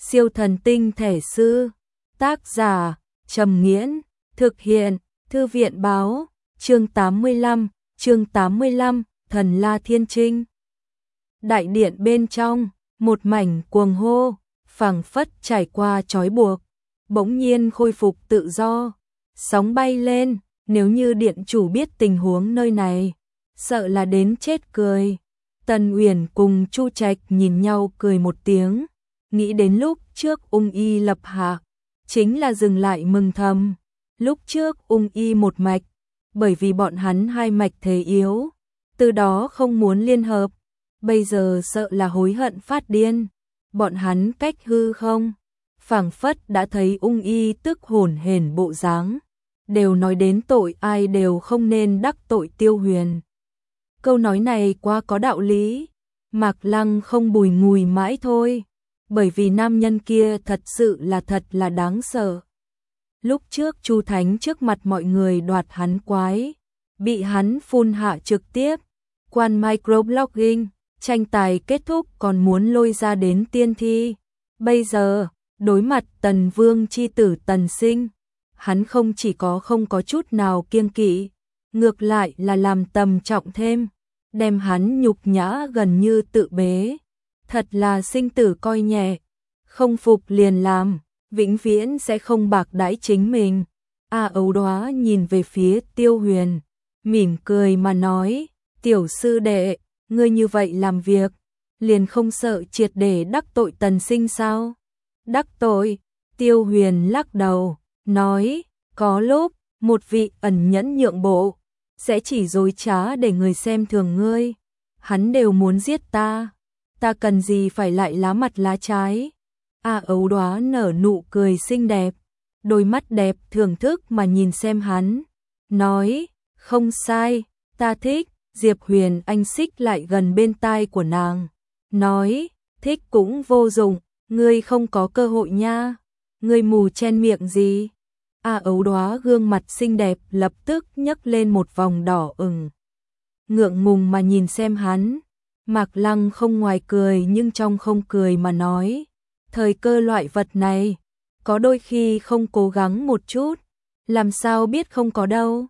Siêu thần tinh thể sư. Tác giả Trầm Nghiễn. Thực hiện Thư viện báo. Chương 85, Thần La Thiên Trinh. Đại điện bên trong, một mảnh cuồng hô, phảng phất trải qua trói buộc, bỗng nhiên khôi phục tự do, sóng bay lên, nếu như điện chủ biết tình huống nơi này, sợ là đến chết cười. Tần Uyển cùng Chu Trạch nhìn nhau cười một tiếng, nghĩ đến lúc trước Ung Y lập hạ, chính là dừng lại mừng thầm. Lúc trước Ung Y một mạch, bởi vì bọn hắn hai mạch thế yếu, từ đó không muốn liên hợp, bây giờ sợ là hối hận phát điên. Bọn hắn cách hư không, phảng phất đã thấy Ung Y tức hổn hển bộ dáng, đều nói đến tội ai đều không nên đắc tội Tiêu Huyền. Câu nói này quá có đạo lý, Mạc Lăng không bùi ngùi mãi thôi, bởi vì nam nhân kia thật là đáng sợ. Lúc trước Chu Thánh trước mặt mọi người đoạt hắn quái, bị hắn phun hạ trực tiếp, quan microblogging, tranh tài kết thúc còn muốn lôi ra đến tiên thi. Bây giờ, đối mặt Tần Vương chi tử Tần Sinh, hắn không chỉ không có chút nào kiêng kỵ, ngược lại là làm tầm trọng thêm, đem hắn nhục nhã gần như tự bế. Thật là sinh tử coi nhẹ, không phục liền làm, vĩnh viễn sẽ không bạc đãi chính mình. Ấu Đóa nhìn về phía Tiêu Huyền, mỉm cười mà nói, tiểu sư đệ, ngươi như vậy làm việc, liền không sợ triệt để đắc tội Tần Sinh sao? Đắc tội? Tiêu Huyền lắc đầu, nói, có lúc, một vị ẩn nhẫn nhượng bộ, sẽ chỉ dối trá để người xem thường ngươi. Hắn đều muốn giết ta cần gì phải lại lá mặt lá trái. Ấu Đóa nở nụ cười xinh đẹp, đôi mắt đẹp thưởng thức mà nhìn xem hắn, nói, không sai, ta thích. Diệp Huyền Anh xích lại gần bên tai của nàng, nói, thích cũng vô dụng, ngươi không có cơ hội nha, ngươi mù chen miệng gì. Ấu Đóa gương mặt xinh đẹp lập tức nhấc lên một vòng đỏ ửng, ngượng ngùng mà nhìn xem hắn. Mạc Lăng không ngoài cười nhưng trong không cười mà nói, thời cơ loại vật này, có đôi khi không cố gắng một chút, làm sao biết không có đâu.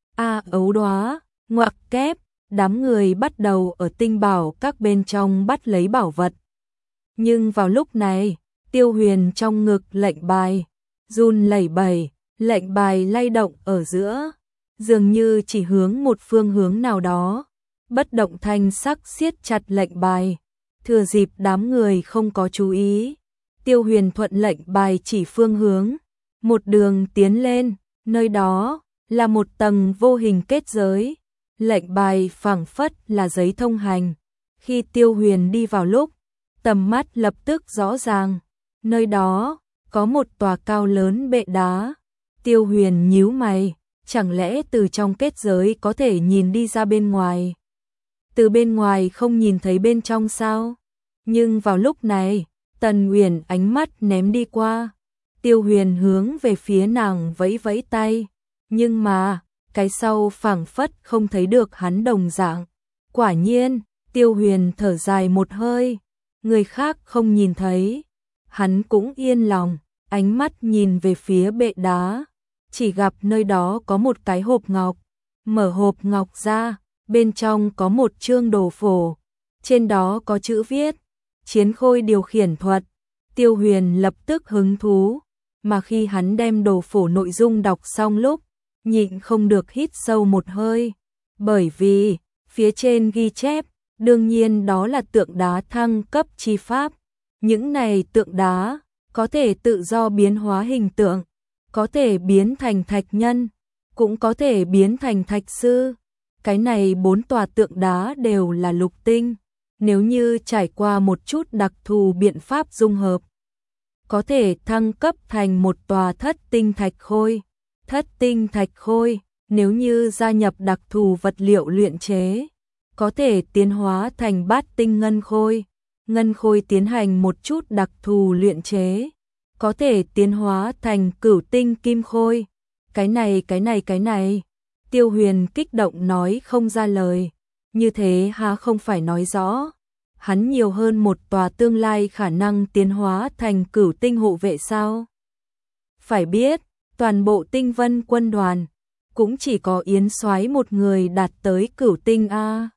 Ấu Đóa, ngoặc kép, đám người bắt đầu ở tinh bảo các bên trong bắt lấy bảo vật. Nhưng vào lúc này, Tiêu Huyền trong ngực lệnh bài, run lẩy bẩy, lệnh bài lay động ở giữa, dường như chỉ hướng một phương hướng nào đó. Bất động thanh sắc siết chặt lệnh bài, thừa dịp đám người không có chú ý, Tiêu Huyền thuận lệnh bài chỉ phương hướng, một đường tiến lên, nơi đó là một tầng vô hình kết giới. Lệnh bài phảng phất là giấy thông hành. Khi Tiêu Huyền đi vào lúc, tầm mắt lập tức rõ ràng, nơi đó có một tòa cao lớn bệ đá. Tiêu Huyền nhíu mày, chẳng lẽ từ trong kết giới có thể nhìn đi ra bên ngoài? Từ bên ngoài không nhìn thấy bên trong sao? Nhưng vào lúc này, Tần Uyển ánh mắt ném đi qua, Tiêu Huyền hướng về phía nàng vẫy vẫy tay, nhưng mà cái sau phảng phất không thấy được hắn đồng dạng. Quả nhiên, Tiêu Huyền thở dài một hơi, người khác không nhìn thấy, hắn cũng yên lòng, ánh mắt nhìn về phía bệ đá, chỉ gặp nơi đó có một cái hộp ngọc, mở hộp ngọc ra, bên trong có một chương đồ phổ, trên đó có chữ viết, Chiến Khôi điều khiển thuật. Tiêu Huyền lập tức hứng thú, mà khi hắn đem đồ phổ nội dung đọc xong lúc, nhịn không được hít sâu một hơi, bởi vì phía trên ghi chép, đương nhiên đó là tượng đá thăng cấp chi pháp. Những này tượng đá có thể tự do biến hóa hình tượng, có thể biến thành thạch nhân, cũng có thể biến thành thạch sư. Cái này 4 tòa tượng đá đều là lục tinh, nếu như trải qua một chút đặc thù biện pháp dung hợp, có thể thăng cấp thành một tòa thất tinh thạch khôi. Thất tinh thạch khôi, nếu như gia nhập đặc thù vật liệu luyện chế, có thể tiến hóa thành bát tinh ngân khôi. Ngân khôi tiến hành một chút đặc thù luyện chế, có thể tiến hóa thành cửu tinh kim khôi. Cái này. Tiêu Huyền kích động nói không ra lời, như thế há không phải nói rõ. hắn nhiều hơn một tòa tương lai khả năng tiến hóa thành Cửu Tinh hộ vệ sao? Phải biết, toàn bộ Tinh Vân quân đoàn cũng chỉ có Yến Soái một người đạt tới Cửu Tinh a.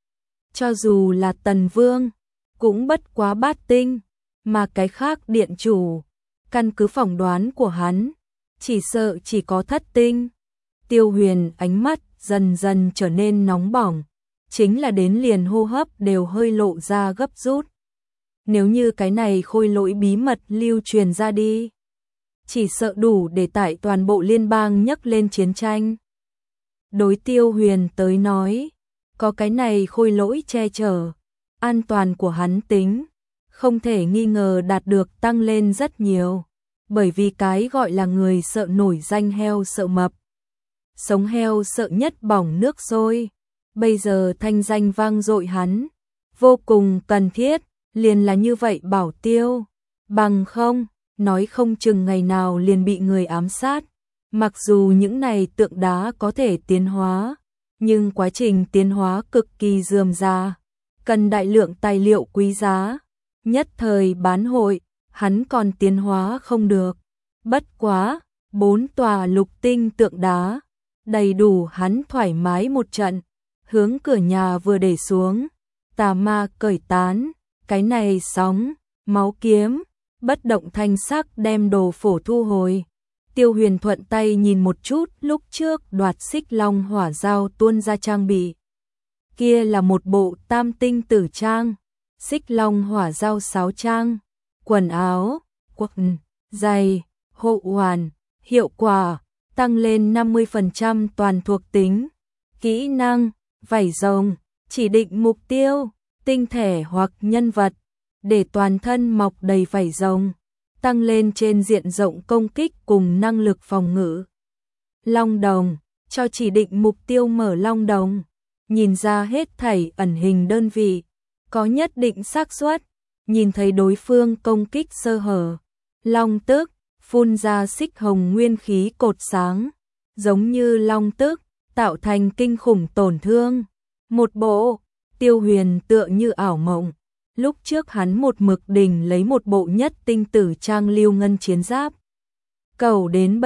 Cho dù là Tần Vương, cũng bất quá bát tinh, mà cái khác điện chủ, căn cứ phỏng đoán của hắn, chỉ sợ chỉ có thất tinh. Tiêu Huyền ánh mắt dần dần trở nên nóng bỏng, chính là đến liền hô hấp đều hơi lộ ra gấp rút. Nếu như cái này khôi lỗi bí mật lưu truyền ra đi, chỉ sợ đủ để tại toàn bộ liên bang nhấc lên chiến tranh. Đối Tiêu Huyền tới nói, có cái này khôi lỗi che chở, an toàn của hắn tính không thể nghi ngờ đạt được tăng lên rất nhiều, bởi vì cái gọi là người sợ nổi danh heo sợ mập. Sống heo sợ nhất bỏng nước sôi, bây giờ thanh danh vang dội hắn, vô cùng cần thiết, liền là như vậy bảo tiêu, bằng không, nói không chừng ngày nào liền bị người ám sát. Mặc dù những này tượng đá có thể tiến hóa, nhưng quá trình tiến hóa cực kỳ rườm rà, cần đại lượng tài liệu quý giá, nhất thời bán hội, hắn còn tiến hóa không được. Bất quá, 4 tòa lục tinh tượng đá, đầy đủ hắn thoải mái một trận, hướng cửa nhà vừa để xuống, tà ma cởi tán, cái này sóng, máu kiếm, bất động thanh sắc đem đồ phổ thu hồi. Tiêu Huyền thuận tay nhìn một chút lúc trước đoạt Xích Long hỏa dao tuôn ra trang bị. Kia là một bộ tam tinh tử trang, Xích Long hỏa dao 6 trang, quần áo, quần, giày, hộ hoàn, hiệu quả, tăng lên 50% toàn thuộc tính, kỹ năng, vảy rồng, chỉ định mục tiêu, tinh thể hoặc nhân vật, để toàn thân mọc đầy vảy rồng, tăng lên trên diện rộng công kích cùng năng lực phòng ngự. Long đồng, cho chỉ định mục tiêu mở long đồng, nhìn ra hết thảy ẩn hình đơn vị, có nhất định xác suất nhìn thấy đối phương công kích sơ hở. Long tức, phun ra xích hồng nguyên khí cột sáng, giống như long tức, tạo thành kinh khủng tổn thương. Một bộ, Tiêu Huyền tựa như ảo mộng. Lúc trước hắn một mực đỉnh lấy một bộ nhất tinh tử trang lưu ngân chiến giáp. Cầu đến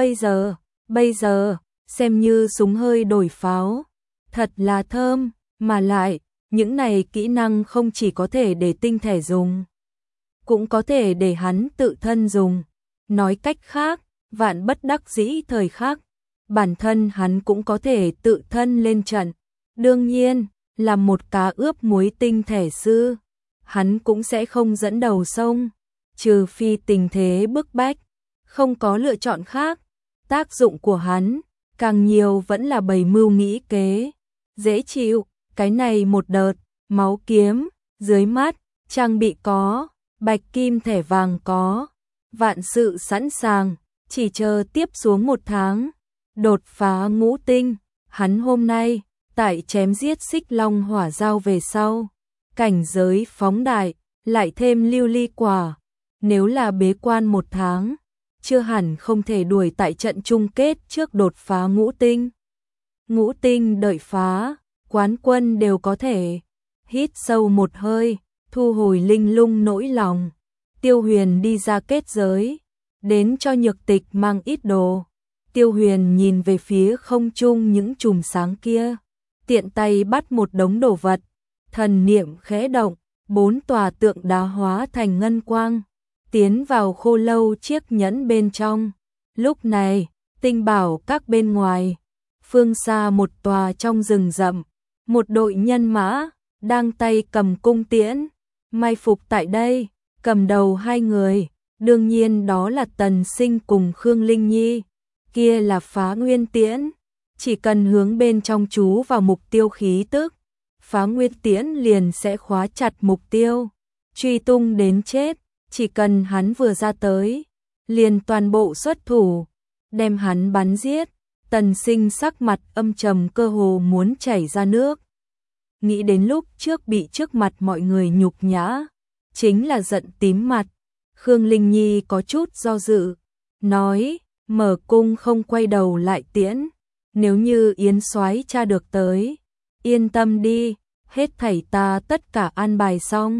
bây giờ, xem như súng hơi đổi pháo. Thật là thơm, mà lại, những này kỹ năng không chỉ có thể để tinh thể dùng, cũng có thể để hắn tự thân dùng. Nói cách khác, vạn bất đắc dĩ thời khắc, bản thân hắn cũng có thể tự thân lên trận. Đương nhiên, là một cá ướp muối tinh thể sư, hắn cũng sẽ không dẫn đầu sông, trừ phi tình thế bức bách, không có lựa chọn khác. Tác dụng của hắn, càng nhiều vẫn là bày mưu nghĩ kế, dễ chịu. Cái này một đợt, máu kiếm, dưới mắt, trang bị có, bạch kim thẻ vàng có, vạn sự sẵn sàng, chỉ chờ tiếp xuống 1 tháng, đột phá ngũ tinh. Hắn hôm nay, tại chém giết Xích Long hỏa dao về sau, cảnh giới phóng đại, lại thêm lưu ly quả, nếu là bế quan 1 tháng, chưa hẳn không thể đuổi tại trận chung kết trước đột phá ngũ tinh. Ngũ tinh đợi phá, quán quân đều có thể. Hít sâu một hơi, thu hồi linh lung nỗi lòng. Tiêu Huyền đi ra kết giới, đến cho Nhược Tịch mang ít đồ. Tiêu Huyền nhìn về phía không trung những chùm sáng kia, tiện tay bắt một đống đồ vật, thần niệm khẽ động, 4 tòa tượng đá hóa thành ngân quang, tiến vào khô lâu chiếc nhẫn bên trong. Lúc này, tinh bảo các bên ngoài, phương xa một tòa trong rừng rậm, một đội nhân mã đang tay cầm cung tiễn, mai phục tại đây, cầm đầu 2 người, đương nhiên đó là Tần Sinh cùng Khương Linh Nhi, kia là Phá Nguyên Tiễn, chỉ cần hướng bên trong chú vào mục tiêu khí tức, Phá Nguyên Tiễn liền sẽ khóa chặt mục tiêu, truy tung đến chết, chỉ cần hắn vừa ra tới, liền toàn bộ xuất thủ, đem hắn bắn giết. Tần Sinh sắc mặt âm trầm cơ hồ muốn chảy ra nước. Nghĩ đến lúc trước bị trước mặt mọi người nhục nhã, chính là giận tím mặt. Khương Linh Nhi có chút do dự, nói, mở cung không quay đầu lại tiễn, nếu như Yến Soái tra được tới, yên tâm đi, hết thảy ta tất cả an bài xong.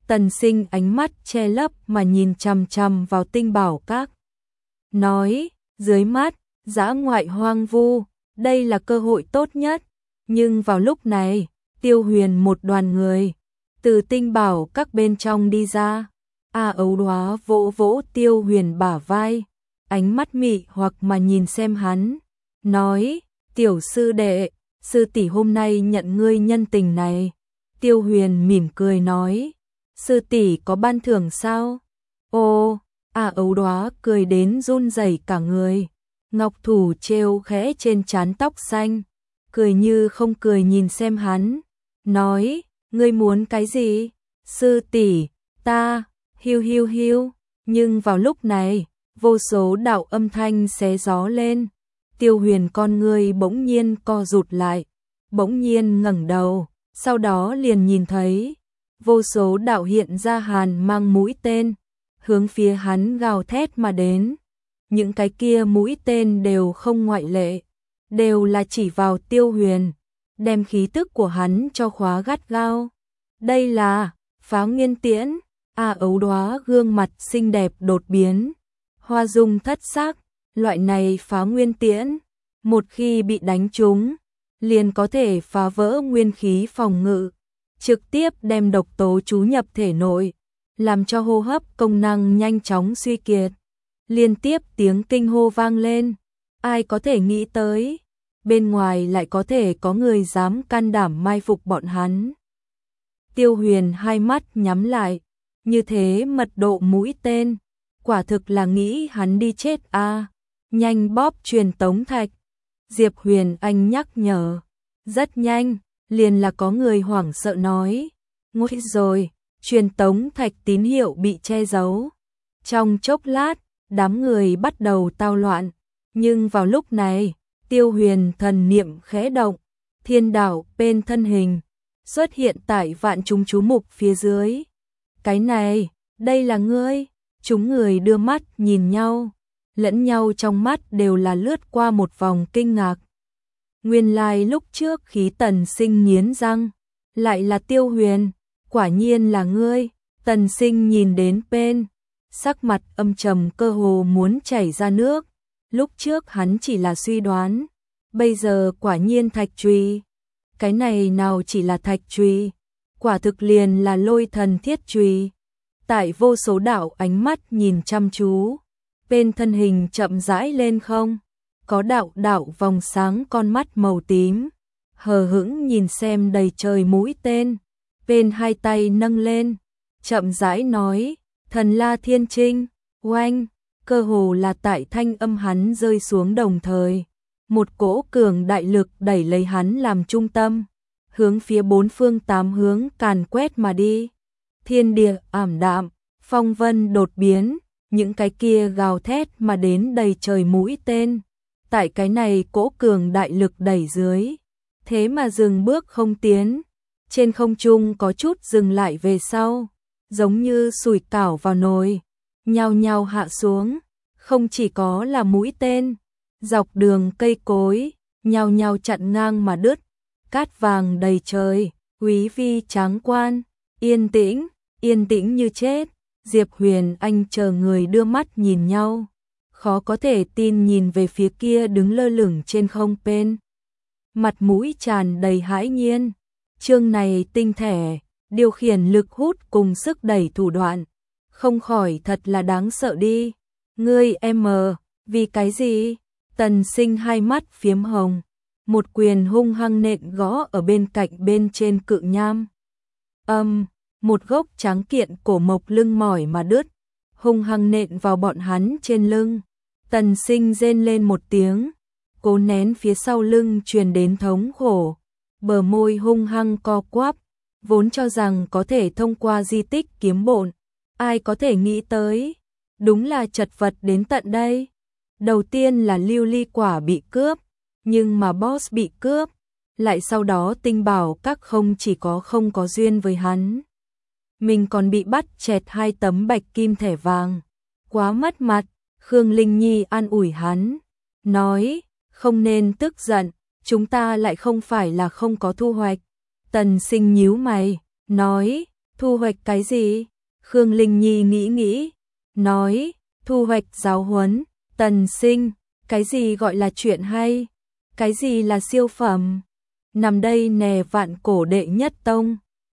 Tần Sinh ánh mắt che lấp mà nhìn chằm chằm vào Tinh Bảo Các. Nói, dưới mắt, dã ngoại hoang vu, đây là cơ hội tốt nhất. Nhưng vào lúc này, Tiêu Huyền một đoàn người từ Tinh Bảo Các bên trong đi ra. Ấu Đoá vỗ vỗ Tiêu Huyền bả vai, ánh mắt mị hoặc mà nhìn xem hắn, nói, tiểu sư đệ, sư tỷ hôm nay nhận ngươi nhân tình này. Tiêu Huyền mỉm cười nói, sư tỷ có ban thưởng sao? Ô, Ấu Đoá cười đến run rẩy cả người, ngọc thủ treo khẽ trên trán tóc xanh, cười như không cười nhìn xem hắn, nói, ngươi muốn cái gì? Sư tỷ, ta, hiu hiu hiu. Nhưng vào lúc này, vô số đạo âm thanh xé gió lên. Tiêu Huyền con người bỗng nhiên co rụt lại, bỗng nhiên ngẩng đầu, sau đó liền nhìn thấy vô số đạo hiện ra hàn mang mũi tên, hướng phía hắn gào thét mà đến. Những cái kia mũi tên đều không ngoại lệ, đều là chỉ vào Tiêu Huyền, đem khí tức của hắn cho khóa gắt gao. Đây là Phá Nguyên Tiễn. Ấu Đoá gương mặt xinh đẹp đột biến, hoa dung thất sắc. Loại này Phá Nguyên Tiễn, một khi bị đánh trúng, liền có thể phá vỡ nguyên khí phòng ngự, trực tiếp đem độc tố trú nhập thể nội, làm cho hô hấp công năng nhanh chóng suy kiệt. Liên tiếp tiếng kinh hô vang lên, ai có thể nghĩ tới, bên ngoài lại có thể có người dám can đảm mai phục bọn hắn. Tiêu Huyền hai mắt nhắm lại, như thế mật độ mũi tên, quả thực là nghĩ hắn đi chết a. Nhanh bóp truyền tống thạch. Diệp Huyền Anh nhắc nhở. Rất nhanh, liền là có người hoảng sợ nói. Nguy rồi, truyền tống thạch tín hiệu bị che giấu. Trong chốc lát, đám người bắt đầu tao loạn. Nhưng vào lúc này, Tiêu Huyền thần niệm khẽ động, thiên đạo bên thân hình xuất hiện tại vạn chúng chú mục phía dưới. Cái này, đây là ngươi. Chúng người đưa mắt nhìn nhau, lẫn nhau trong mắt đều là lướt qua một vòng kinh ngạc. Nguyên lai lúc trước khí Tần Sinh nghiến răng, lại là Tiêu Huyền, quả nhiên là ngươi. Tần Sinh nhìn đến bên, sắc mặt âm trầm cơ hồ muốn chảy ra nước. Lúc trước hắn chỉ là suy đoán, bây giờ quả nhiên thạch chùy. Cái này nào chỉ là thạch chùy, quả thực liền là lôi thần thiết chùy. Tại vô số đạo ánh mắt nhìn chăm chú, bên thân hình chậm rãi lên không, có đạo đạo vòng sáng con mắt màu tím, hờ hững nhìn xem đầy trời mũi tên, bên hai tay nâng lên, chậm rãi nói, thần la thiên trinh, oanh, cơ hồ là tại thanh âm hắn rơi xuống đồng thời, một cỗ cường đại lực đẩy lấy hắn làm trung tâm, hướng phía bốn phương tám hướng càn quét mà đi. Thiên địa ảm đạm, phong vân đột biến, những cái kia gào thét mà đến đầy trời mũi tên. Tại cái này cỗ cường đại lực đẩy dưới, thế mà dừng bước không tiến. Trên không trung có chút dừng lại về sau, giống như sủi cảo vào nồi, nhao nhao hạ xuống. Không chỉ có là mũi tên, dọc đường cây cối, nhao nhao chặn ngang mà đứt. Cát vàng đầy trời, quý vi tráng quan, yên tĩnh như chết. Diệp Huyền Anh chờ người đưa mắt nhìn nhau, khó có thể tin nhìn về phía kia đứng lơ lửng trên không bên. Mặt mũi tràn đầy hãi nhiên, chương này tinh thể, điều khiển lực hút cùng sức đẩy thủ đoạn, không khỏi thật là đáng sợ đi. Ngươi vì cái gì? Tần Sinh hai mắt phiếm hồng, một quyền hung hăng nện gõ ở bên cạnh bên trên cự nham. Một gốc tráng kiện cổ mộc lưng mỏi mà đứt, hung hăng nện vào bọn hắn trên lưng. Tần Sinh rên lên một tiếng, cố nén phía sau lưng truyền đến thống khổ, bờ môi hung hăng co quắp, vốn cho rằng có thể thông qua di tích kiếm bộn, ai có thể nghĩ tới, đúng là chật vật đến tận đây. Đầu tiên là lưu ly quả bị cướp, nhưng mà boss bị cướp, lại sau đó Tinh Bảo Các không chỉ có không có duyên với hắn, mình còn bị bắt chẹt 2 tấm bạch kim thẻ vàng, quá mất mặt. Khương Linh Nhi an ủi hắn, nói, không nên tức giận, chúng ta lại không phải là không có thu hoạch. Tần Sinh nhíu mày, nói, Thu hoạch cái gì? Khương Linh Nhi nghĩ, nói, thu hoạch giáo huấn. Tần Sinh, cái gì gọi là chuyện hay? Cái gì là siêu phẩm? Nằm đây nè, vạn cổ đệ nhất tông.